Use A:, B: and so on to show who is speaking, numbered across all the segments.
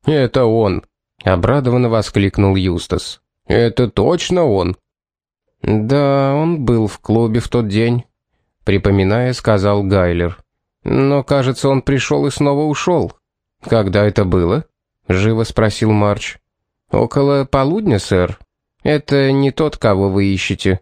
A: «Это он!» — обрадованно воскликнул Юстас. «Это точно он!» «Да, он был в клубе в тот день», — припоминая, сказал Гайлер. «Но, кажется, он пришел и снова ушел». «Когда это было?» — живо спросил Марч. «Около полудня, сэр. Это не тот, кого вы ищете».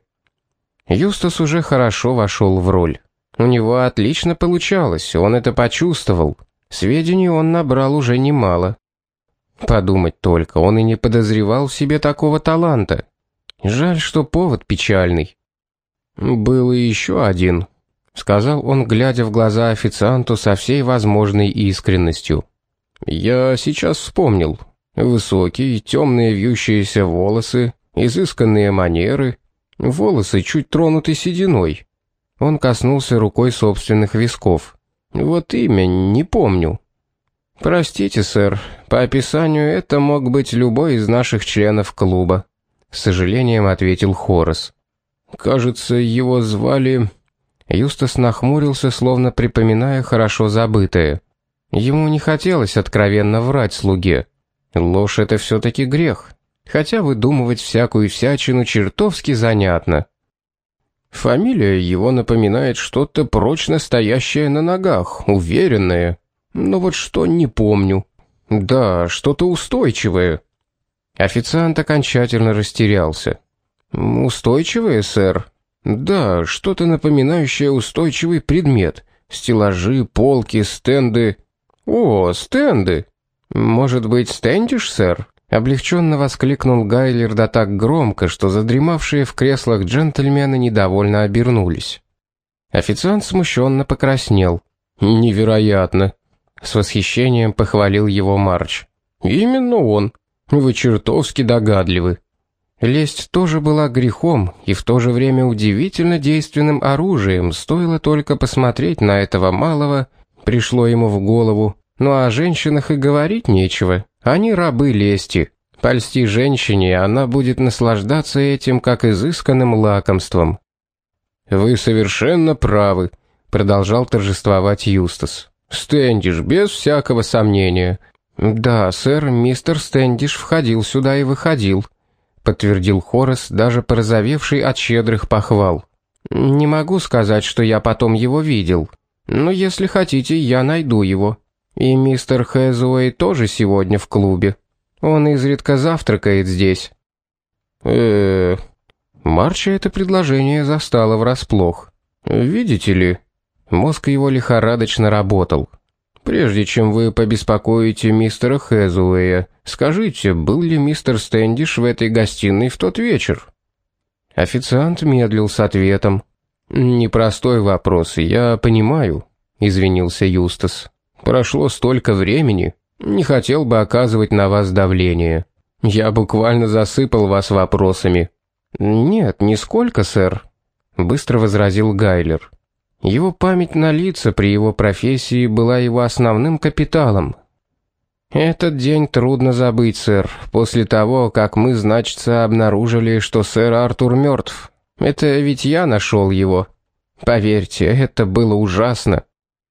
A: Юстас уже хорошо вошел в роль. У него отлично получалось, он это почувствовал. Сведений он набрал уже немало. Подумать только, он и не подозревал в себе такого таланта. Жаль, что повод печальный. «Был и еще один», — сказал он, глядя в глаза официанту со всей возможной искренностью. «Я сейчас вспомнил. Высокие, темные вьющиеся волосы, изысканные манеры, волосы чуть тронуты сединой». Он коснулся рукой собственных висков. «Вот имя не помню». «Простите, сэр, по описанию это мог быть любой из наших членов клуба», — с сожалением ответил Хорас. «Кажется, его звали...» Юстас нахмурился, словно припоминая хорошо забытое. Ему не хотелось откровенно врать слуге. Ложь — это все-таки грех, хотя выдумывать всякую всячину чертовски занятно. Фамилия его напоминает что-то прочно стоящее на ногах, уверенное. Но вот что не помню. Да, что-то устойчивое. Официант окончательно растерялся. «Устойчивое, сэр?» «Да, что-то напоминающее устойчивый предмет. Стеллажи, полки, стенды». «О, стенды! Может быть, стендиш, сэр?» Облегченно воскликнул Гайлер да так громко, что задремавшие в креслах джентльмены недовольно обернулись. Официант смущенно покраснел. «Невероятно!» — с восхищением похвалил его Марч. «Именно он. Вы чертовски догадливы». Лесть тоже была грехом и в то же время удивительно действенным оружием, стоило только посмотреть на этого малого, пришло ему в голову. Ну а о женщинах и говорить нечего. Они рабы лести. Польсти женщине, она будет наслаждаться этим как изысканным лакомством. «Вы совершенно правы», — продолжал торжествовать Юстас. «Стэндиш, без всякого сомнения». «Да, сэр, мистер Стэндиш входил сюда и выходил», — подтвердил Хорас, даже порозовевший от щедрых похвал. «Не могу сказать, что я потом его видел. Но если хотите, я найду его. И мистер Хэзуэй тоже сегодня в клубе. Он изредка завтракает здесь». Марча это предложение застало врасплох. «Видите ли...» Мозг его лихорадочно работал. «Прежде чем вы побеспокоите мистера Хэзуэя, скажите, был ли мистер Стэндиш в этой гостиной в тот вечер?» Официант медлил с ответом. «Непростой вопрос, я понимаю», — извинился Юстас. «Прошло столько времени, не хотел бы оказывать на вас давление. Я буквально засыпал вас вопросами». «Нет, нисколько, сэр», — быстро возразил Гайлер. Его память на лица при его профессии была его основным капиталом. «Этот день трудно забыть, сэр, после того, как мы, значится, обнаружили, что сэр Артур мертв. Это ведь я нашел его. Поверьте, это было ужасно».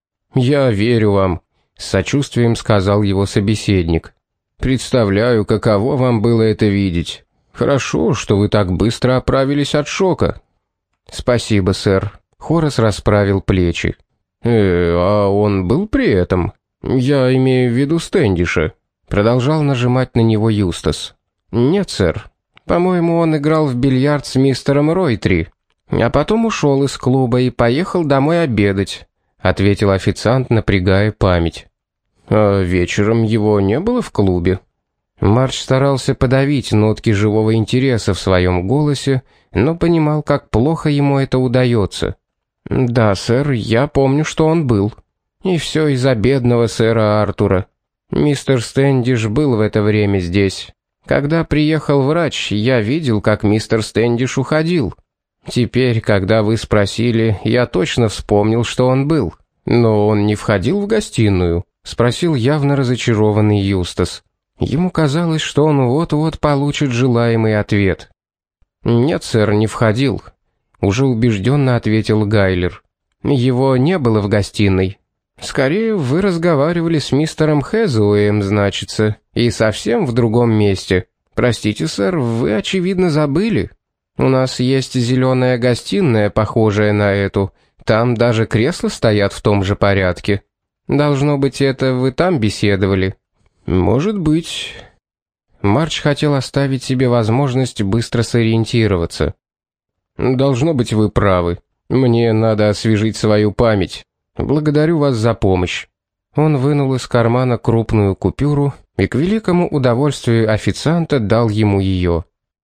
A: «Я верю вам», — с сочувствием сказал его собеседник. «Представляю, каково вам было это видеть. Хорошо, что вы так быстро оправились от шока». «Спасибо, сэр». Хорас расправил плечи. А он был при этом? Я имею в виду Стэндиша». Продолжал нажимать на него Юстас. «Нет, сэр. По-моему, он играл в бильярд с мистером Ройтри, а потом ушел из клуба и поехал домой обедать», — ответил официант, напрягая память. «А вечером его не было в клубе?» Марч старался подавить нотки живого интереса в своем голосе, но понимал, как плохо ему это удается. «Да, сэр, я помню, что он был. И все из-за бедного сэра Артура. Мистер Стэндиш был в это время здесь. Когда приехал врач, я видел, как мистер Стэндиш уходил. Теперь, когда вы спросили, я точно вспомнил, что он был. Но он не входил в гостиную?» — спросил явно разочарованный Юстас. Ему казалось, что он вот-вот получит желаемый ответ. «Нет, сэр, не входил», — уже убежденно ответил Гайлер. «Его не было в гостиной. «Скорее, вы разговаривали с мистером Хэзуэем, значится, и совсем в другом месте. Простите, сэр, вы, очевидно, забыли. У нас есть зеленая гостиная, похожая на эту. Там даже кресла стоят в том же порядке. Должно быть, это вы там беседовали?» «Может быть». Марч хотел оставить себе возможность быстро сориентироваться. «Должно быть, вы правы. Мне надо освежить свою память. Благодарю вас за помощь». Он вынул из кармана крупную купюру и к великому удовольствию официанта дал ему ее.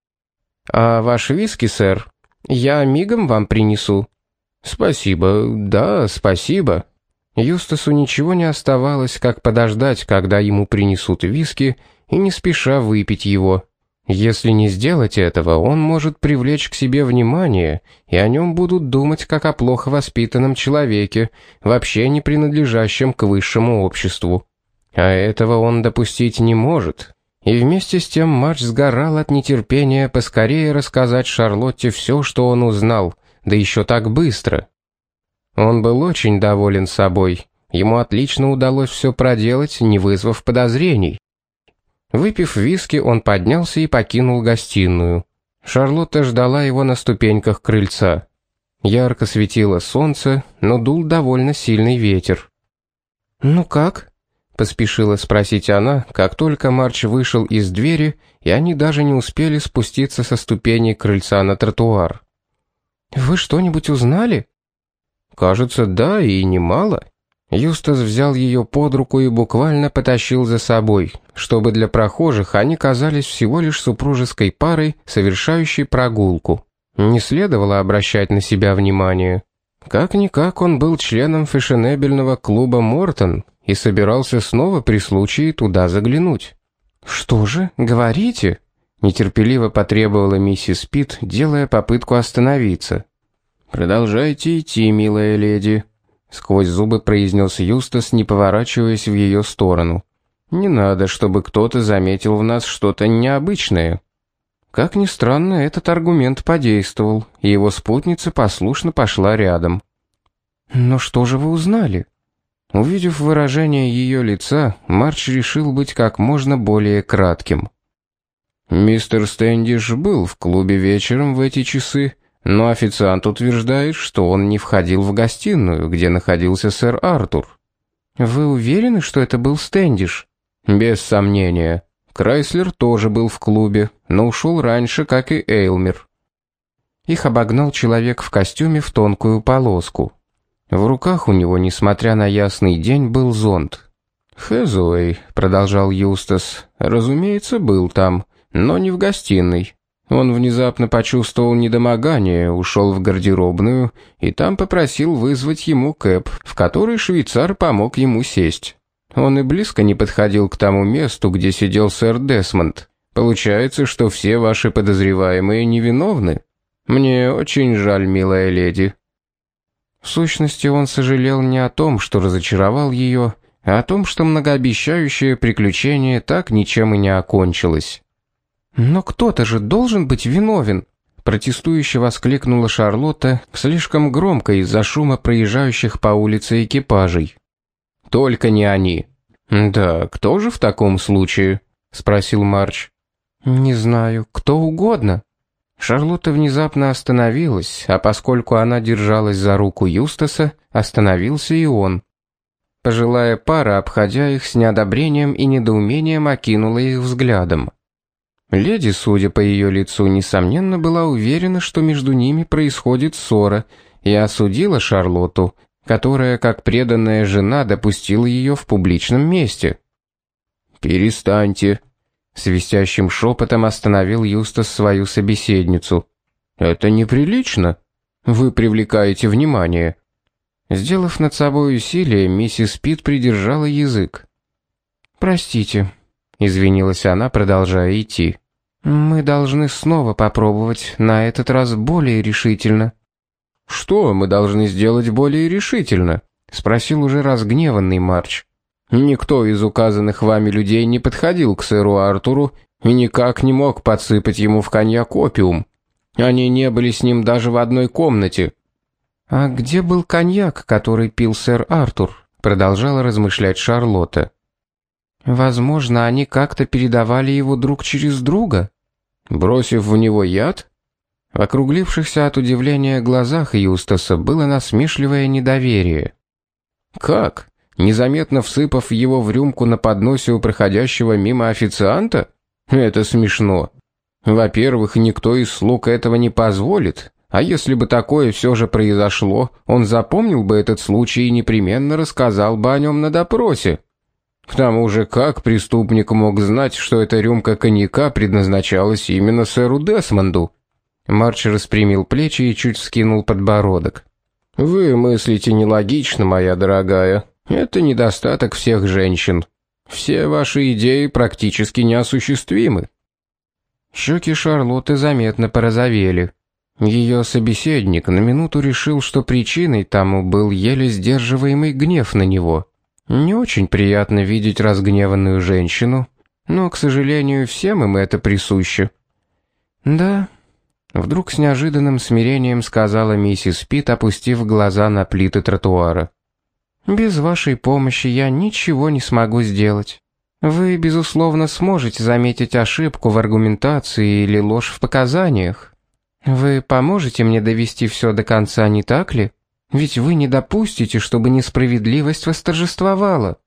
A: «А ваш виски, сэр, я мигом вам принесу». «Спасибо, да, спасибо». Юстасу ничего не оставалось, как подождать, когда ему принесут виски, и не спеша выпить его. Если не сделать этого, он может привлечь к себе внимание, и о нем будут думать как о плохо воспитанном человеке, вообще не принадлежащем к высшему обществу. А этого он допустить не может. И вместе с тем Марч сгорал от нетерпения поскорее рассказать Шарлотте все, что он узнал, да еще так быстро. Он был очень доволен собой. Ему отлично удалось все проделать, не вызвав подозрений. Выпив виски, он поднялся и покинул гостиную. Шарлотта ждала его на ступеньках крыльца. Ярко светило солнце, но дул довольно сильный ветер. «Ну как?» — поспешила спросить она, как только Марч вышел из двери, и они даже не успели спуститься со ступеней крыльца на тротуар. «Вы что-нибудь узнали?» «Кажется, да, и немало». Юстас взял ее под руку и буквально потащил за собой, чтобы для прохожих они казались всего лишь супружеской парой, совершающей прогулку. Не следовало обращать на себя внимание. Как-никак он был членом фешенебельного клуба «Мортон» и собирался снова при случае туда заглянуть. «Что же, говорите?» — нетерпеливо потребовала миссис Питт, делая попытку остановиться. «Продолжайте идти, милая леди», — сквозь зубы произнес Юстас, не поворачиваясь в ее сторону. «Не надо, чтобы кто-то заметил в нас что-то необычное». Как ни странно, этот аргумент подействовал, и его спутница послушно пошла рядом. «Но что же вы узнали?» Увидев выражение ее лица, Марч решил быть как можно более кратким. «Мистер Стэндиш был в клубе вечером в эти часы, но официант утверждает, что он не входил в гостиную, где находился сэр Артур». «Вы уверены, что это был Стэндиш?» «Без сомнения. Крайслер тоже был в клубе, но ушел раньше, как и Эйлмер». Их обогнал человек в костюме в тонкую полоску. В руках у него, несмотря на ясный день, был зонт. «Хэзуэй», — продолжал Юстас, — «разумеется, был там, но не в гостиной. Он внезапно почувствовал недомогание, ушел в гардеробную и там попросил вызвать ему кэб, в который швейцар помог ему сесть. Он и близко не подходил к тому месту, где сидел сэр Десмонд. Получается, что все ваши подозреваемые невиновны. Мне очень жаль, милая леди». В сущности, он сожалел не о том, что разочаровал ее, а о том, что многообещающее приключение так ничем и не окончилось. «Но кто-то же должен быть виновен!» Протестующе воскликнула Шарлотта, слишком громко из-за шума проезжающих по улице экипажей. «Только не они». «Да, кто же в таком случае?» — спросил Марч. «Не знаю, кто угодно». Шарлотта внезапно остановилась, а поскольку она держалась за руку Юстаса, остановился и он. Пожилая пара, обходя их с неодобрением и недоумением, окинула их взглядом. Леди, судя по ее лицу, несомненно была уверена, что между ними происходит ссора, и осудила Шарлотту, которая, как преданная жена, допустила ее в публичном месте. «Перестаньте», — свистящим шепотом остановил Юстас свою собеседницу. «Это неприлично. Вы привлекаете внимание». Сделав над собой усилие, миссис Питт придержала язык. «Простите», — извинилась она, продолжая идти. «Мы должны снова попробовать, на этот раз более решительно». «Что мы должны сделать более решительно?» — спросил уже разгневанный Марч. «Никто из указанных вами людей не подходил к сэру Артуру и никак не мог подсыпать ему в коньяк опиум. Они не были с ним даже в одной комнате». «А где был коньяк, который пил сэр Артур?» — продолжала размышлять Шарлотта. «Возможно, они как-то передавали его друг через друга, бросив в него яд?» В округлившихся от удивления глазах Юстаса было насмешливое недоверие. «Как? Незаметно всыпав его в рюмку на подносе у проходящего мимо официанта? Это смешно. Во-первых, никто из слуг этого не позволит, а если бы такое все же произошло, он запомнил бы этот случай и непременно рассказал бы о нем на допросе. К тому же, как преступник мог знать, что эта рюмка коньяка предназначалась именно сэру Десмонду?» Марч распрямил плечи и чуть вскинул подбородок. «Вы мыслите нелогично, моя дорогая. Это недостаток всех женщин. Все ваши идеи практически неосуществимы». Щеки Шарлотты заметно порозовели. Ее собеседник на минуту решил, что причиной тому был еле сдерживаемый гнев на него. Не очень приятно видеть разгневанную женщину, но, к сожалению, всем им это присуще. «Да», — вдруг с неожиданным смирением сказала миссис Питт, опустив глаза на плиты тротуара. «Без вашей помощи я ничего не смогу сделать. Вы, безусловно, сможете заметить ошибку в аргументации или ложь в показаниях. Вы поможете мне довести все до конца, не так ли? Ведь вы не допустите, чтобы несправедливость восторжествовала».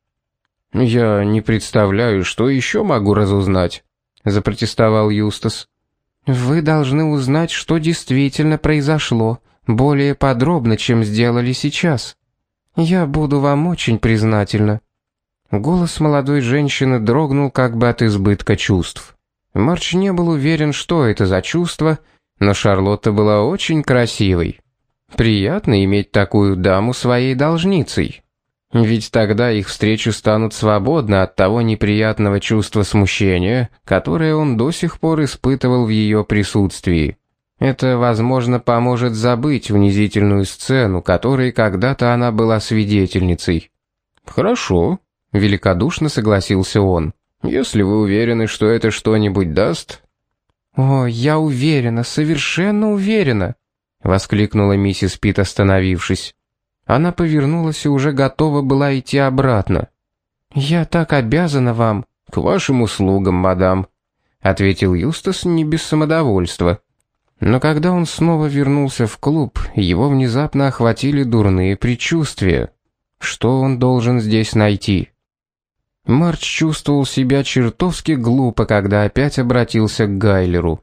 A: «Я не представляю, что еще могу разузнать», — запротестовал Юстас. «Вы должны узнать, что действительно произошло, более подробно, чем сделали сейчас. Я буду вам очень признательна». Голос молодой женщины дрогнул как бы от избытка чувств. Марч не был уверен, что это за чувство, но Шарлотта была очень красивой. Приятно иметь такую даму своей должницей. Ведь тогда их встречи станут свободны от того неприятного чувства смущения, которое он до сих пор испытывал в ее присутствии. Это, возможно, поможет забыть унизительную сцену, которой когда-то она была свидетельницей. «Хорошо», — великодушно согласился он. «Если вы уверены, что это что-нибудь даст...» «О, я уверена, совершенно уверена», — воскликнула миссис Питт, остановившись. Она повернулась и уже готова была идти обратно. «Я так обязана вам». «К вашим услугам, мадам», — ответил Юстас не без самодовольства. Но когда он снова вернулся в клуб, его внезапно охватили дурные предчувствия. Что он должен здесь найти? Марч чувствовал себя чертовски глупо, когда опять обратился к Гайлеру.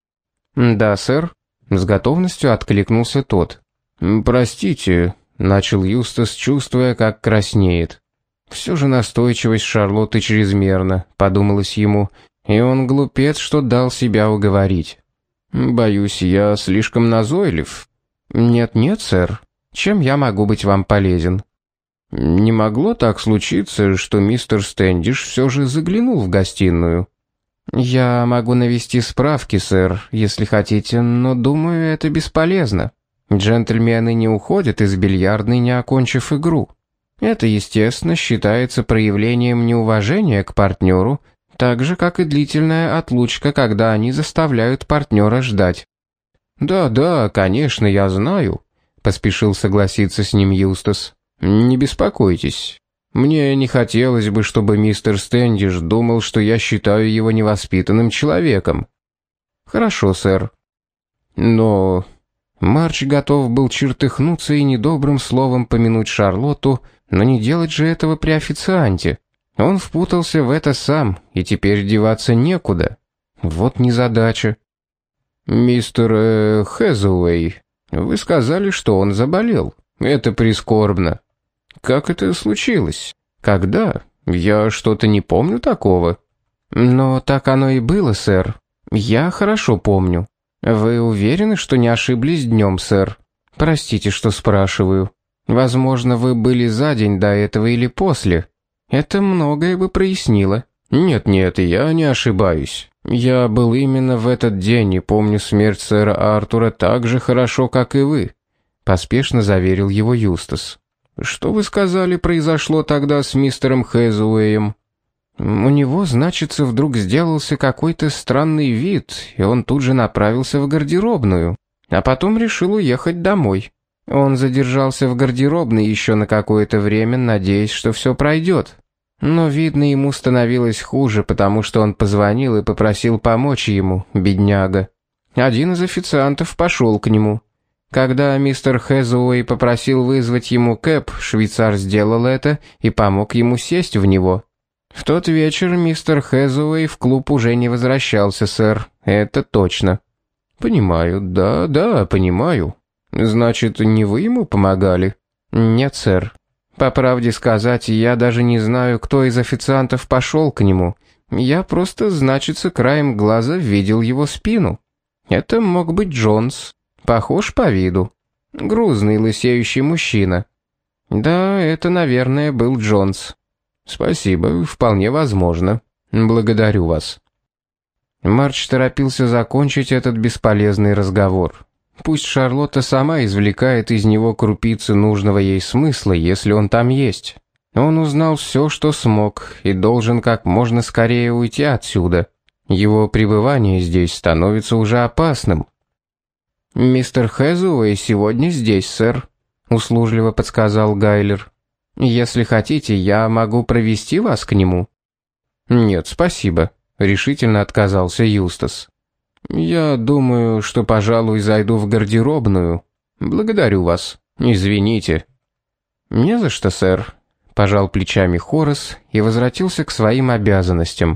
A: «Да, сэр», — с готовностью откликнулся тот. «Простите», — начал Юстас, чувствуя, как краснеет. «Все же настойчивость Шарлотты чрезмерна», — подумалось ему, и он глупец, что дал себя уговорить. «Боюсь, я слишком назойлив». «Нет-нет, сэр. Чем я могу быть вам полезен?» «Не могло так случиться, что мистер Стэндиш все же заглянул в гостиную?» «Я могу навести справки, сэр, если хотите, но, думаю, это бесполезно. Джентльмены не уходят из бильярдной, не окончив игру. Это, естественно, считается проявлением неуважения к партнеру, так же, как и длительная отлучка, когда они заставляют партнера ждать». «Да, конечно, я знаю», — поспешил согласиться с ним Юстас. «Не беспокойтесь. Мне не хотелось бы, чтобы мистер Стэндиш думал, что я считаю его невоспитанным человеком». «Хорошо, сэр». «Но...» Марч готов был чертыхнуться и недобрым словом помянуть Шарлотту, но не делать же этого при официанте. Он впутался в это сам, и теперь деваться некуда. Вот незадача. «Мистер Хэзуэй, вы сказали, что он заболел. Это прискорбно. Как это случилось? Когда? Я что-то не помню такого». «Но так оно и было, сэр. Я хорошо помню. Вы уверены, что не ошиблись днем, сэр? Простите, что спрашиваю. Возможно, вы были за день до этого или после. Это многое бы прояснило». «Нет, я не ошибаюсь. Я был именно в этот день и помню смерть сэра Артура так же хорошо, как и вы», — поспешно заверил его Юстас. «Что вы сказали, произошло тогда с мистером Хэзуэем?» «У него, значится, вдруг сделался какой-то странный вид, и он тут же направился в гардеробную, а потом решил уехать домой. Он задержался в гардеробной еще на какое-то время, надеясь, что все пройдет. Но, видно, ему становилось хуже, потому что он позвонил и попросил помочь ему, бедняга. Один из официантов пошел к нему. Когда мистер Хэзуэй попросил вызвать ему кэб, швейцар сделал это и помог ему сесть в него. В тот вечер мистер Хэзуэй в клуб уже не возвращался, сэр, это точно. Понимаю, да, понимаю. Значит, не вы ему помогали? Нет, сэр. По правде сказать, я даже не знаю, кто из официантов пошел к нему. Я просто, значится, краем глаза видел его спину. Это мог быть Джонс. Похож по виду. Грузный, лысеющий мужчина. Да, это, наверное, был Джонс. Спасибо, вполне возможно. Благодарю вас. Марч торопился закончить этот бесполезный разговор. Пусть Шарлотта сама извлекает из него крупицы нужного ей смысла, если он там есть. Он узнал все, что смог, и должен как можно скорее уйти отсюда. Его пребывание здесь становится уже опасным. «Мистер Хэзуэй сегодня здесь, сэр», — услужливо подсказал Гайлер. «Если хотите, я могу провести вас к нему». «Нет, спасибо», — решительно отказался Юстас. «Я думаю, что, пожалуй, зайду в гардеробную. Благодарю вас. Извините». «Не за что, сэр», — пожал плечами Хорас и возвратился к своим обязанностям.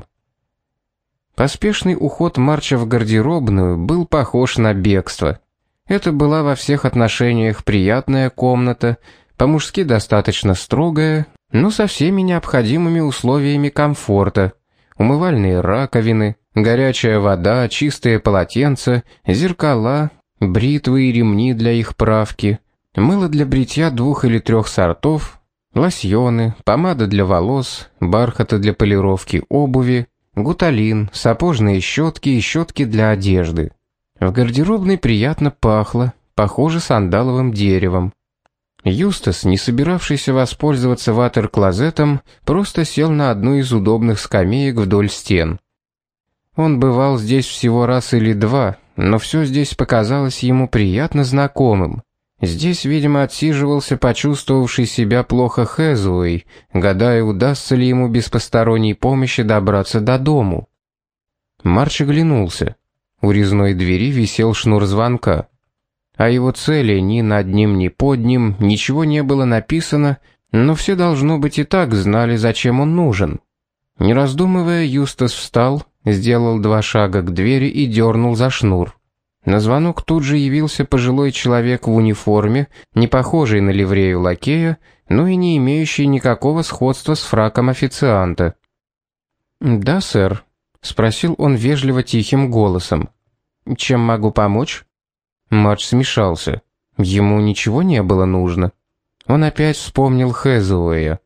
A: Поспешный уход Марча в гардеробную был похож на бегство. Это была во всех отношениях приятная комната, по-мужски достаточно строгая, но со всеми необходимыми условиями комфорта. Умывальные раковины, горячая вода, чистые полотенца, зеркала, бритвы и ремни для их правки, мыло для бритья 2 или 3 сортов, лосьоны, помада для волос, бархаты для полировки обуви, гуталин, сапожные щетки и щетки для одежды. В гардеробной приятно пахло, похоже, сандаловым деревом. Юстас, не собиравшийся воспользоваться ватер-клозетом, просто сел на одну из удобных скамеек вдоль стен. Он бывал здесь всего раз или два, но все здесь показалось ему приятно знакомым. Здесь, видимо, отсиживался почувствовавший себя плохо Хэзуэй, гадая, удастся ли ему без посторонней помощи добраться до дому. Марч оглянулся. У резной двери висел шнур звонка. О его цели ни над ним, ни под ним ничего не было написано, но все, должно быть, и так знали, зачем он нужен. Не раздумывая, Юстас встал, сделал 2 шага к двери и дернул за шнур. На звонок тут же явился пожилой человек в униформе, не похожий на ливрею лакея, но и не имеющий никакого сходства с фраком официанта. «Да, сэр», — спросил он вежливо тихим голосом. «Чем могу помочь?» Марч смешался. Ему ничего не было нужно. Он опять вспомнил Хэзуэя.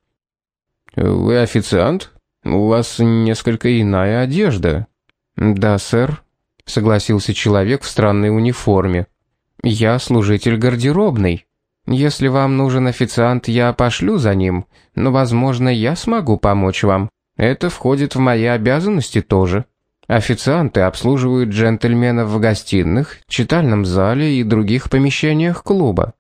A: «Вы официант? У вас несколько иная одежда». «Да, сэр», — согласился человек в странной униформе. «Я служитель гардеробной. Если вам нужен официант, я пошлю за ним, но, возможно, я смогу помочь вам. Это входит в мои обязанности тоже. Официанты обслуживают джентльменов в гостиных, читальном зале и других помещениях клуба».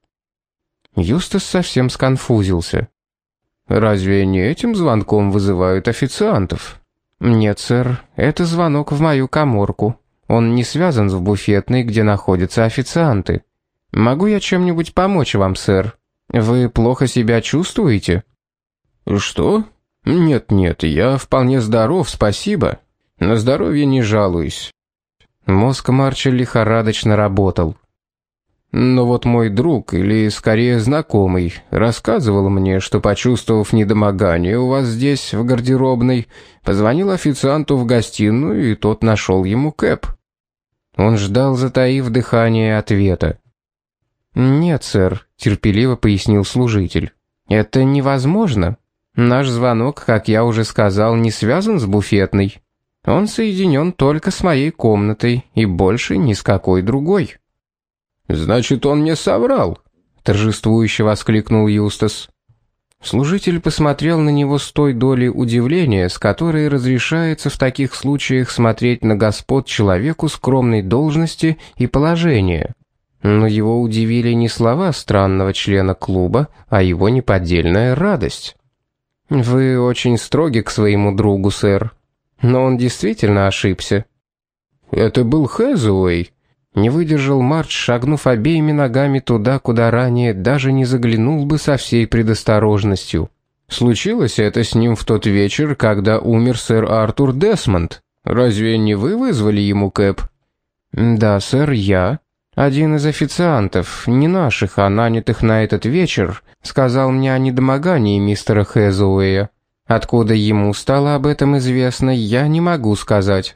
A: Юстас совсем сконфузился. «Разве не этим звонком вызывают официантов?» «Нет, сэр, это звонок в мою каморку. Он не связан с буфетной, где находятся официанты. Могу я чем-нибудь помочь вам, сэр? Вы плохо себя чувствуете?» «Что? Нет, я вполне здоров, спасибо. На здоровье не жалуюсь». Мозг Марча лихорадочно работал. «Но вот мой друг, или скорее знакомый, рассказывал мне, что, почувствовав недомогание у вас здесь, в гардеробной, позвонил официанту в гостиную, и тот нашел ему кэб». Он ждал, затаив дыхание, ответа. «Нет, сэр», — терпеливо пояснил служитель. «Это невозможно. Наш звонок, как я уже сказал, не связан с буфетной. Он соединен только с моей комнатой и больше ни с какой другой». «Значит, он мне соврал», — торжествующе воскликнул Юстас. Служитель посмотрел на него с той долей удивления, с которой разрешается в таких случаях смотреть на господ человеку скромной должности и положения. Но его удивили не слова странного члена клуба, а его неподдельная радость. «Вы очень строги к своему другу, сэр. Но он действительно ошибся». «Это был Хэзуэй», — не выдержал Мардж, шагнув обеими ногами туда, куда ранее даже не заглянул бы со всей предосторожностью. «Случилось это с ним в тот вечер, когда умер сэр Артур Десмонд. Разве не вы вызвали ему кэб?» «Да, сэр, я. Один из официантов, не наших, а нанятых на этот вечер, сказал мне о недомогании мистера Хэзуэя. Откуда ему стало об этом известно, я не могу сказать».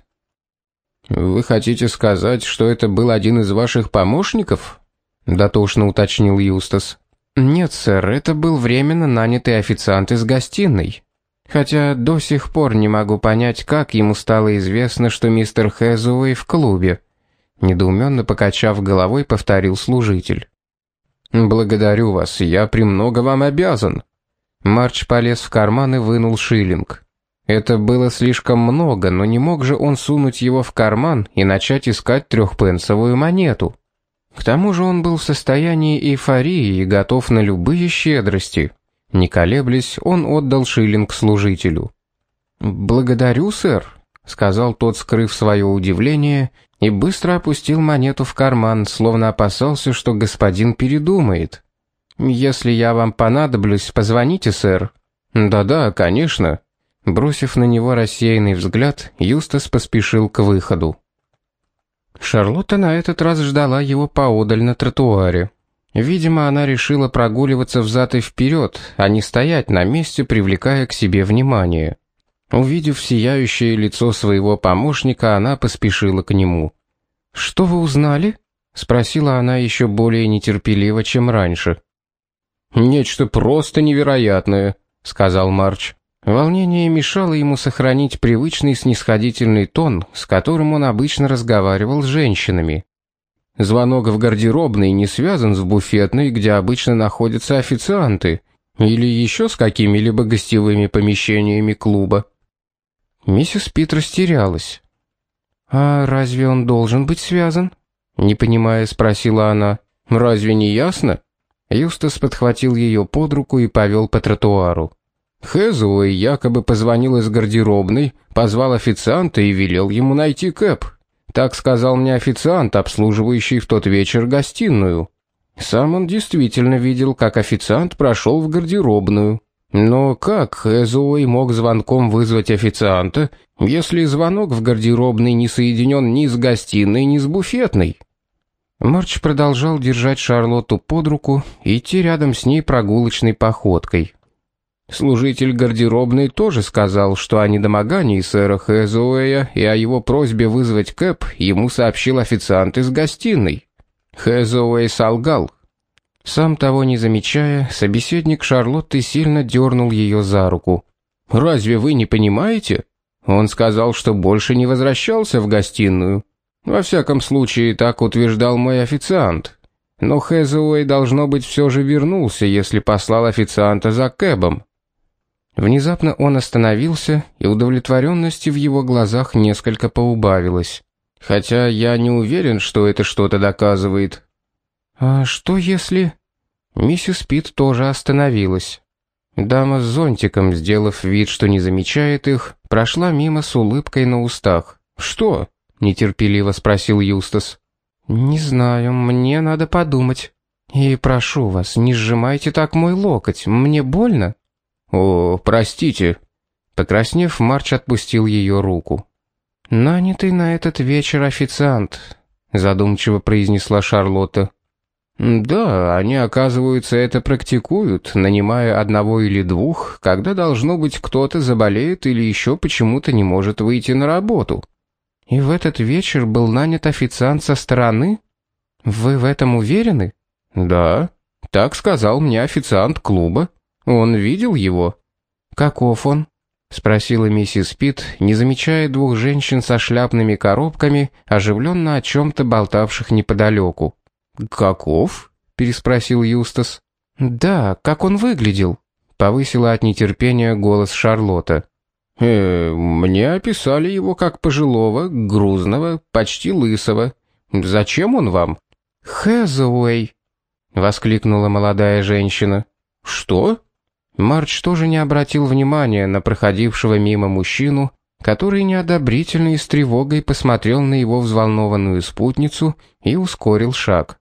A: «Вы хотите сказать, что это был один из ваших помощников?» — дотошно уточнил Юстас. «Нет, сэр, это был временно нанятый официант из гостиной. Хотя до сих пор не могу понять, как ему стало известно, что мистер Хэзуэй в клубе». Недоуменно покачав головой, повторил служитель. «Благодарю вас, я премного вам обязан». Мардж полез в карман и вынул шиллинг. Это было слишком много, но не мог же он сунуть его в карман и начать искать трехпенсовую монету. К тому же он был в состоянии эйфории и готов на любые щедрости. Не колеблясь, он отдал шиллинг служителю. «Благодарю, сэр», — сказал тот, скрыв свое удивление, и быстро опустил монету в карман, словно опасался, что господин передумает. «Если я вам понадоблюсь, позвоните, сэр». «Да-да, конечно». Бросив на него рассеянный взгляд, Юстас поспешил к выходу. Шарлотта на этот раз ждала его поодаль на тротуаре. Видимо, она решила прогуливаться взад и вперед, а не стоять на месте, привлекая к себе внимание. Увидев сияющее лицо своего помощника, она поспешила к нему. «Что вы узнали?» — спросила она еще более нетерпеливо, чем раньше. «Нечто просто невероятное», — сказал Мардж. Волнение мешало ему сохранить привычный снисходительный тон, с которым он обычно разговаривал с женщинами. «Звонок в гардеробной не связан с буфетной, где обычно находятся официанты, или еще с какими-либо гостевыми помещениями клуба». Миссис Пит растерялась. «А разве он должен быть связан?» Не понимая, спросила она. «Разве не ясно?» Юстас подхватил ее под руку и повел по тротуару. Хэзуэй якобы позвонил из гардеробной, позвал официанта и велел ему найти кэб. Так сказал мне официант, обслуживающий в тот вечер гостиную. Сам он действительно видел, как официант прошел в гардеробную. Но как Хэзуэй мог звонком вызвать официанта, если звонок в гардеробной не соединен ни с гостиной, ни с буфетной? Мардж продолжал держать Шарлотту под руку и идти рядом с ней прогулочной походкой. Служитель гардеробной тоже сказал, что о недомогании сэра Хэзуэя и о его просьбе вызвать кэб ему сообщил официант из гостиной. Хэзуэй солгал. Сам того не замечая, собеседник Шарлотты сильно дернул ее за руку. «Разве вы не понимаете? Он сказал, что больше не возвращался в гостиную. Во всяком случае, так утверждал мой официант. Но Хэзуэй, должно быть, все же вернулся, если послал официанта за кэбом». Внезапно он остановился, и удовлетворенности в его глазах несколько поубавилось. «Хотя я не уверен, что это что-то доказывает». «А что если...» Миссис Пит тоже остановилась. Дама с зонтиком, сделав вид, что не замечает их, прошла мимо с улыбкой на устах. «Что?» — нетерпеливо спросил Юстас. «Не знаю, мне надо подумать. И прошу вас, не сжимайте так мой локоть, мне больно». «О, простите». Покраснев, Мардж отпустил ее руку. «Нанятый на этот вечер официант», — задумчиво произнесла Шарлотта. «Да, они, оказывается, это практикуют, нанимая одного или двух, когда, должно быть, кто-то заболеет или еще почему-то не может выйти на работу». «И в этот вечер был нанят официант со стороны? Вы в этом уверены?» «Да, так сказал мне официант клуба. Он видел его». «Каков он?» — спросила миссис Пит, не замечая двух женщин со шляпными коробками, оживленно о чем-то болтавших неподалеку. «Каков?» — переспросил Юстас. «Да, как он выглядел?» — повысила от нетерпения голос Шарлотта. Мне описали его как пожилого, грузного, почти лысого. Зачем он вам?» «Хэзуэй!» — воскликнула молодая женщина. «Что?» Марч тоже не обратил внимания на проходившего мимо мужчину, который неодобрительно и с тревогой посмотрел на его взволнованную спутницу и ускорил шаг.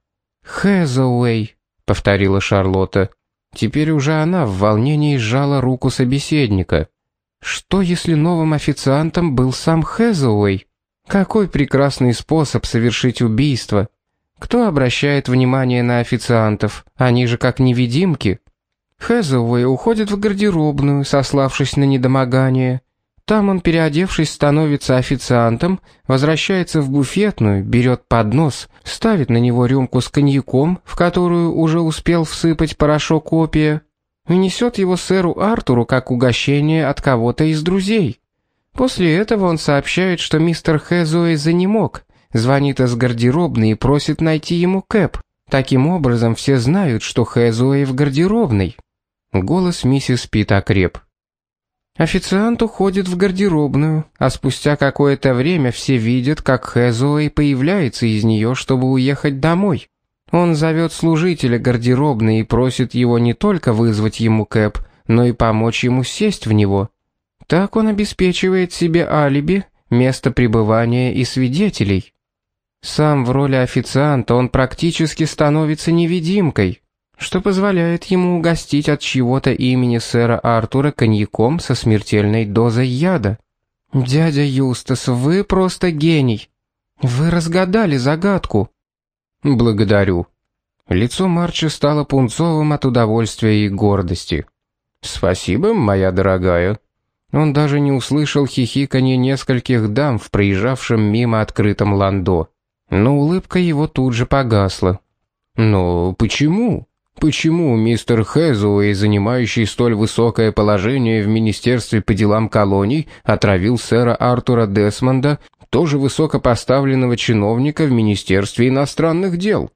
A: «Хэзуэй!» — повторила Шарлотта. Теперь уже она в волнении сжала руку собеседника. Что если новым официантом был сам Хэзуэй? Какой прекрасный способ совершить убийство! Кто обращает внимание на официантов? Они же как невидимки. Хэзуэй уходит в гардеробную, сославшись на недомогание. Там он, переодевшись, становится официантом, возвращается в буфетную, берет поднос, ставит на него рюмку с коньяком, в которую уже успел всыпать порошок опия, и несет его сэру Артуру как угощение от кого-то из друзей. После этого он сообщает, что мистер Хэзуэй занемог, звонит из гардеробной и просит найти ему кэп. Таким образом, все знают, что Хэзуэй в гардеробной. Голос миссис Пит окреп. Официант уходит в гардеробную, а спустя какое-то время все видят, как Хэзуэй появляется из нее, чтобы уехать домой. Он зовет служителя гардеробной и просит его не только вызвать ему кэп, но и помочь ему сесть в него. Так он обеспечивает себе алиби, место пребывания и свидетелей. Сам в роли официанта он практически становится невидимкой, что позволяет ему угостить от чьего-то имени сэра Артура коньяком со смертельной дозой яда. «Дядя Юстас, вы просто гений. Вы разгадали загадку». «Благодарю». Лицо Марча стало пунцовым от удовольствия и гордости. «Спасибо, моя дорогая». Он даже не услышал хихиканье нескольких дам в проезжавшем мимо открытом ландо. Но улыбка его тут же погасла. «Но почему? Почему мистер Хэзуэй, занимающий столь высокое положение в Министерстве по делам колоний, отравил сэра Артура Десмонда, тоже высокопоставленного чиновника в Министерстве иностранных дел?»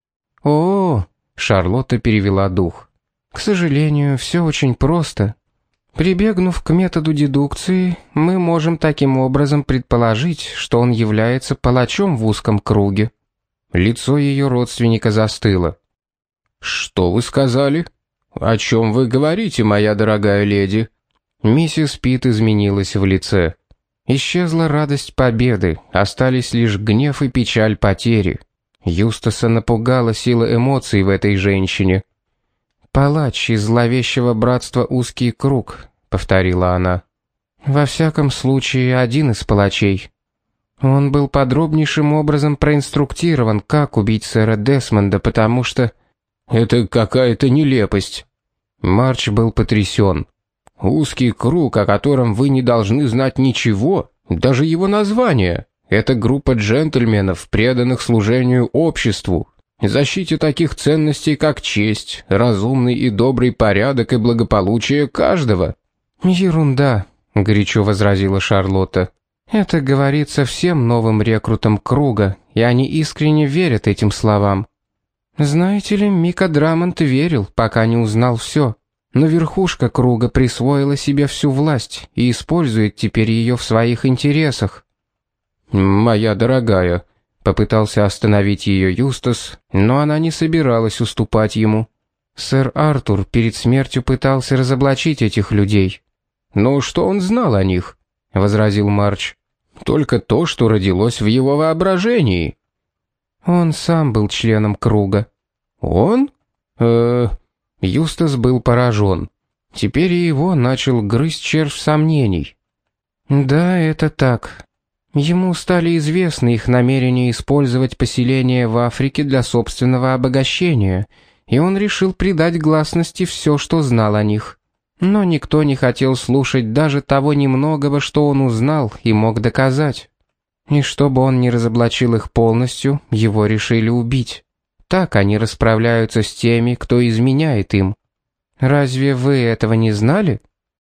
A: «О, Шарлотта перевела дух. К сожалению, все очень просто. Прибегнув к методу дедукции, мы можем таким образом предположить, что он является палачом в узком круге». Лицо ее родственника застыло. «Что вы сказали? О чем вы говорите, моя дорогая леди?» Миссис Пит изменилась в лице. Исчезла радость победы, остались лишь гнев и печаль потери. Юстаса напугала сила эмоций в этой женщине. «Палач из зловещего братства «Узкий круг», — повторила она. «Во всяком случае, один из палачей. Он был подробнейшим образом проинструктирован, как убить сэра Десмонда, потому что...» «Это какая-то нелепость». Марч был потрясен. «Узкий круг, о котором вы не должны знать ничего, даже его название. Это группа джентльменов, преданных служению обществу, защите таких ценностей, как честь, разумный и добрый порядок и благополучие каждого». «Ерунда», — горячо возразила Шарлотта. «Это говорится всем новым рекрутам круга, и они искренне верят этим словам. Знаете ли, Мика Драмонт верил, пока не узнал все. Но верхушка круга присвоила себе всю власть и использует теперь ее в своих интересах». «Моя дорогая», — попытался остановить ее Юстас, но она не собиралась уступать ему. Сэр Артур перед смертью пытался разоблачить этих людей. «Но что он знал о них?» — возразил Марч. «Только то, что родилось в его воображении». «Он сам был членом круга». «Он?» Юстас был поражен. Теперь и его начал грызть червь сомнений. «Да, это так. Ему стали известны их намерения использовать поселения в Африке для собственного обогащения, и он решил придать гласности все, что знал о них. Но никто не хотел слушать даже того немногого, что он узнал и мог доказать. И чтобы он не разоблачил их полностью, его решили убить. Так они расправляются с теми, кто изменяет им. Разве вы этого не знали?»